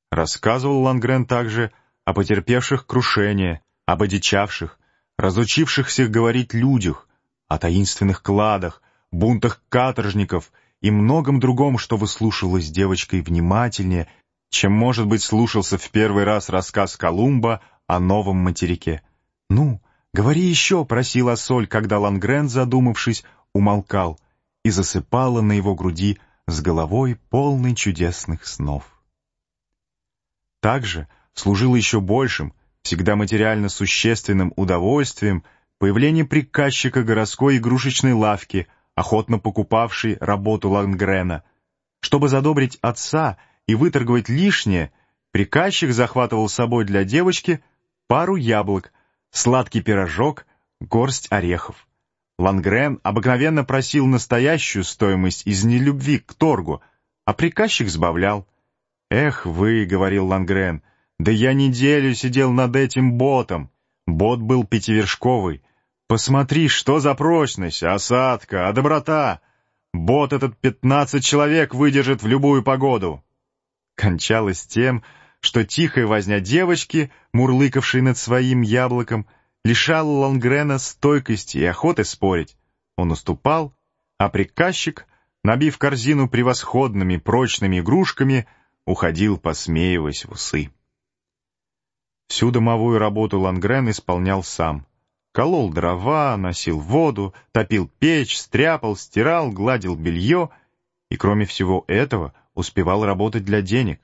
Рассказывал Лангрен также о потерпевших крушение, об одичавших, разучившихся говорить людях, о таинственных кладах, бунтах каторжников и многом другом, что выслушивалось девочкой внимательнее, чем, может быть, слушался в первый раз рассказ Колумба о новом материке. «Ну, говори еще», — просила Соль, когда Лангрен, задумавшись, умолкал, и засыпала на его груди с головой полной чудесных снов. Также служило еще большим, всегда материально существенным удовольствием появление приказчика городской игрушечной лавки, охотно покупавшей работу Лангрена. Чтобы задобрить отца и выторговать лишнее, приказчик захватывал с собой для девочки пару яблок, сладкий пирожок, горсть орехов. Лангрен обыкновенно просил настоящую стоимость из нелюбви к торгу, а приказчик сбавлял. «Эх вы», — говорил Лангрен, — «да я неделю сидел над этим ботом. Бот был пятивершковый. Посмотри, что за прочность, осадка, а доброта. Бот этот 15 человек выдержит в любую погоду». Кончалось тем, что тихая возня девочки, мурлыкавшей над своим яблоком, лишала Лангрена стойкости и охоты спорить. Он уступал, а приказчик, набив корзину превосходными прочными игрушками, уходил, посмеиваясь в усы. Всю домовую работу Лангрен исполнял сам. Колол дрова, носил воду, топил печь, стряпал, стирал, гладил белье и, кроме всего этого, успевал работать для денег.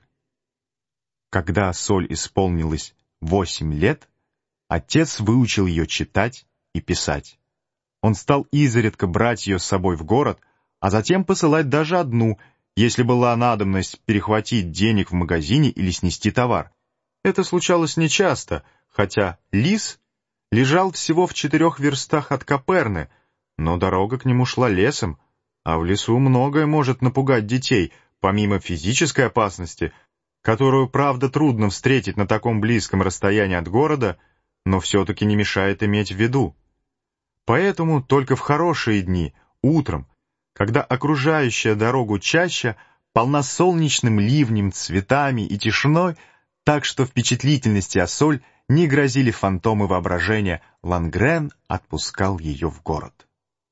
Когда Соль исполнилось 8 лет, отец выучил ее читать и писать. Он стал изредка брать ее с собой в город, а затем посылать даже одну, если была надобность перехватить денег в магазине или снести товар. Это случалось нечасто, хотя Лис лежал всего в 4 верстах от Каперны, но дорога к нему шла лесом, а в лесу многое может напугать детей, помимо физической опасности, которую, правда, трудно встретить на таком близком расстоянии от города, но все-таки не мешает иметь в виду. Поэтому только в хорошие дни, утром, когда окружающая дорогу чаща полна солнечным ливнем, цветами и тишиной, так что впечатлительности Соль не грозили фантомы воображения, Лангрен отпускал ее в город.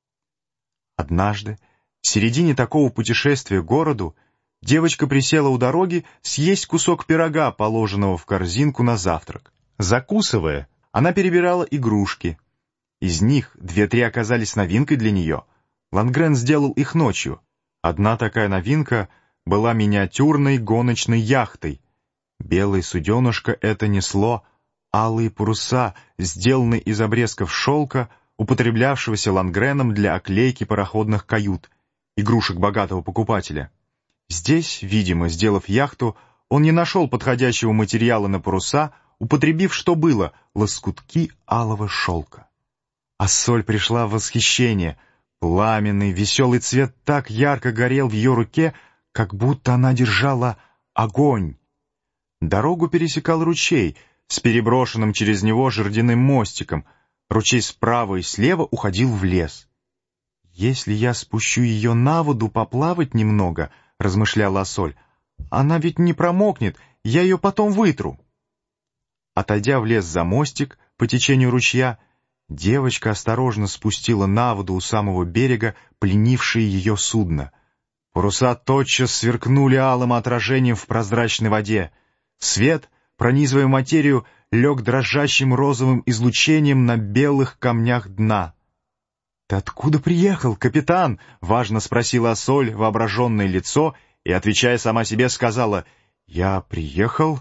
Однажды, в середине такого путешествия к городу, девочка присела у дороги съесть кусок пирога, положенного в корзинку на завтрак. Закусывая, она перебирала игрушки. Из них 2-3 оказались новинкой для нее. Лангрен сделал их ночью. Одна такая новинка была миниатюрной гоночной яхтой. Белое суденышко это несло алые паруса, сделанные из обрезков шелка, употреблявшегося Лангреном для оклейки пароходных кают, игрушек богатого покупателя. Здесь, видимо, сделав яхту, он не нашел подходящего материала на паруса, употребив, что было, лоскутки алого шелка. А Соль пришла в восхищение. Пламенный, веселый цвет так ярко горел в ее руке, как будто она держала огонь. Дорогу пересекал ручей с переброшенным через него жердяным мостиком. Ручей справа и слева уходил в лес. «Если я спущу ее на воду поплавать немного, — размышляла Соль, — она ведь не промокнет, я ее потом вытру». Отойдя в лес за мостик по течению ручья, девочка осторожно спустила на воду у самого берега пленившее ее судно. Паруса тотчас сверкнули алым отражением в прозрачной воде. Свет, пронизывая материю, лег дрожащим розовым излучением на белых камнях дна. «Ты откуда приехал, капитан?» — важно спросила Соль воображенное лицо и, отвечая сама себе, сказала: «Я приехал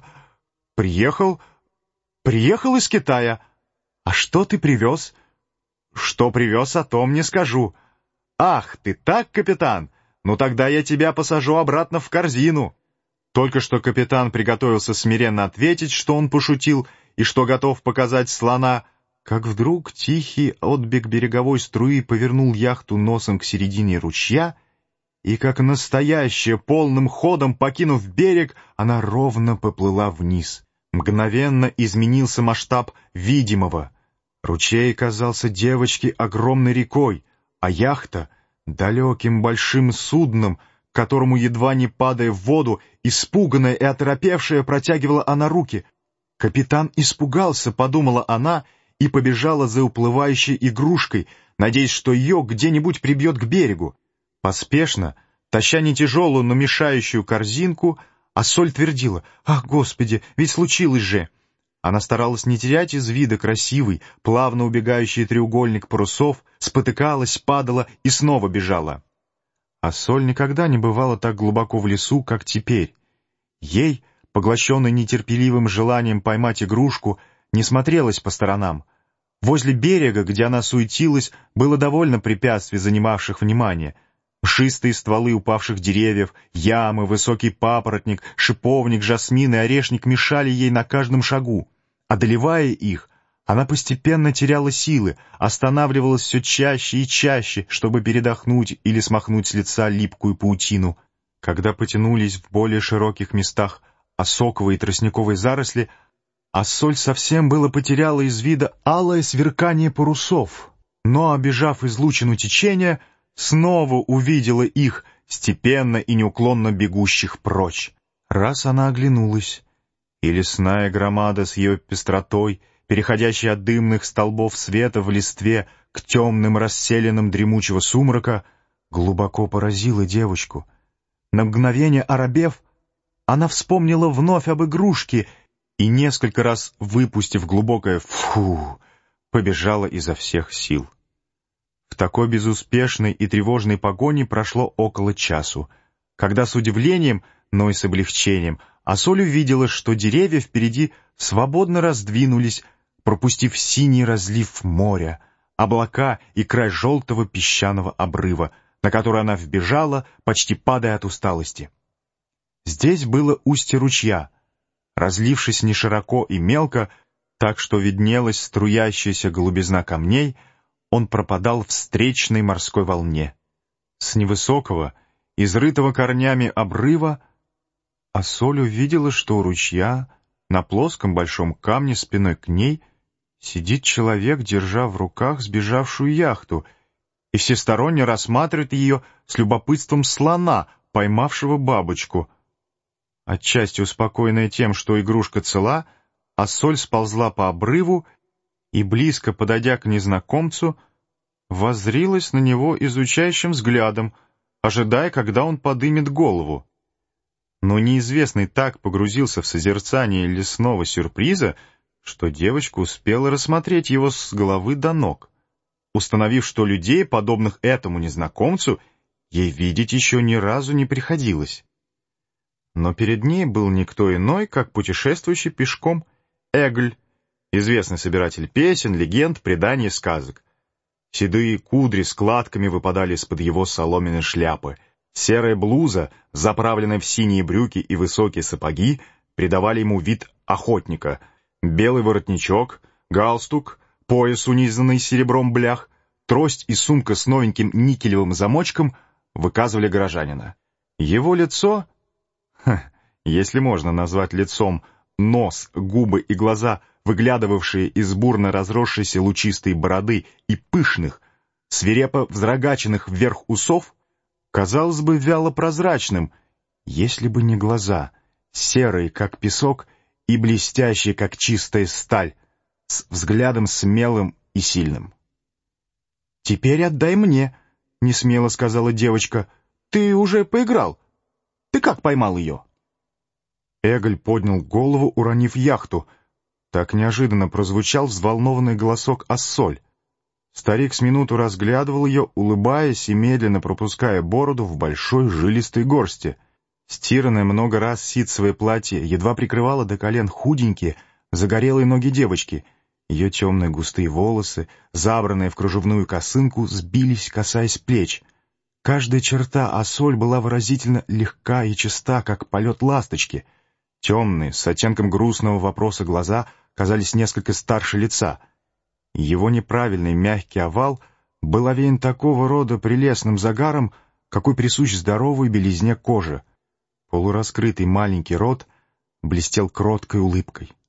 из Китая. А что ты привез?» «Что привез, о том не скажу». «Ах, ты так, капитан? Ну тогда я тебя посажу обратно в корзину». Только что капитан приготовился смиренно ответить, что он пошутил и что готов показать слона, как вдруг тихий отбег береговой струи повернул яхту носом к середине ручья, и, как настоящая, полным ходом покинув берег, она ровно поплыла вниз. Мгновенно изменился масштаб видимого. Ручей казался девочке огромной рекой, а яхта — далеким большим судном, которому, едва не падая в воду, испуганная и оторопевшая, протягивала она руки. «Капитан испугался», — подумала она, и побежала за уплывающей игрушкой, надеясь, что ее где-нибудь прибьет к берегу. Поспешно, таща не тяжелую, но мешающую корзинку, Ассоль твердила: «Ах, Господи, ведь случилось же!» Она старалась не терять из вида красивый, плавно убегающий треугольник парусов, спотыкалась, падала и снова бежала. Ассоль никогда не бывала так глубоко в лесу, как теперь. Ей, поглощенной нетерпеливым желанием поймать игрушку, не смотрелась по сторонам. Возле берега, где она суетилась, было довольно препятствий, занимавших внимание. Мшистые стволы упавших деревьев, ямы, высокий папоротник, шиповник, жасмин и орешник мешали ей на каждом шагу. Одолевая их, она постепенно теряла силы, останавливалась все чаще и чаще, чтобы передохнуть или смахнуть с лица липкую паутину. Когда потянулись в более широких местах осоковые и тростниковые заросли, Ассоль совсем было потеряла из вида алое сверкание парусов, но, обежав излучину течения, снова увидела их, степенно и неуклонно бегущих прочь. Раз она оглянулась, и лесная громада с ее пестротой, переходящая от дымных столбов света в листве к темным расселенным дремучего сумрака, глубоко поразила девочку. На мгновение оробев, она вспомнила вновь об игрушке и, несколько раз выпустив глубокое «фу», побежала изо всех сил. В такой безуспешной и тревожной погоне прошло около часу, когда с удивлением, но и с облегчением, Ассоль увидела, что деревья впереди свободно раздвинулись, пропустив синий разлив моря, облака и край желтого песчаного обрыва, на который она вбежала, почти падая от усталости. Здесь было устье ручья, разлившись не широко и мелко, так что виднелась струящаяся голубизна камней, он пропадал в встречной морской волне. С невысокого, изрытого корнями обрыва, Ассоль увидела, что у ручья, на плоском большом камне спиной к ней, сидит человек, держа в руках сбежавшую яхту, и всесторонне рассматривает ее с любопытством слона, поймавшего бабочку. Отчасти успокоенная тем, что игрушка цела, Ассоль сползла по обрыву и, близко подойдя к незнакомцу, воззрилась на него изучающим взглядом, ожидая, когда он подымет голову. Но неизвестный так погрузился в созерцание лесного сюрприза, что девочка успела рассмотреть его с головы до ног, установив, что людей, подобных этому незнакомцу, ей видеть еще ни разу не приходилось. Но перед ней был никто иной, как путешествующий пешком Эгль, известный собиратель песен, легенд, преданий и сказок. Седые кудри складками выпадали из-под его соломенной шляпы. Серая блуза, заправленная в синие брюки и высокие сапоги, придавали ему вид охотника. Белый воротничок, галстук, пояс, унизанный серебром блях, трость и сумка с новеньким никелевым замочком выказывали горожанина. Его лицо, если можно назвать лицом, нос, губы и глаза, выглядывавшие из бурно разросшейся лучистой бороды и пышных, свирепо взрогаченных вверх усов, казалось бы вяло прозрачным, если бы не глаза, серые, как песок, и блестящие, как чистая сталь, с взглядом смелым и сильным. «Теперь отдай мне», — несмело сказала девочка. «Ты уже поиграл. Ты как поймал ее?» Эгль поднял голову, уронив яхту. Так неожиданно прозвучал взволнованный голосок Ассоль. Старик с минуту разглядывал ее, улыбаясь и медленно пропуская бороду в большой жилистой горсти. Стиранное много раз ситцевое платье едва прикрывало до колен худенькие, загорелые ноги девочки. Ее темные густые волосы, забранные в кружевную косынку, сбились, касаясь плеч. Каждая черта Ассоль была выразительно легка и чиста, как полет ласточки. Темные, с оттенком грустного вопроса глаза казались несколько старше лица. Его неправильный мягкий овал был овеян такого рода прелестным загаром, какой присущ здоровой белизне кожи. Полураскрытый маленький рот блестел кроткой улыбкой.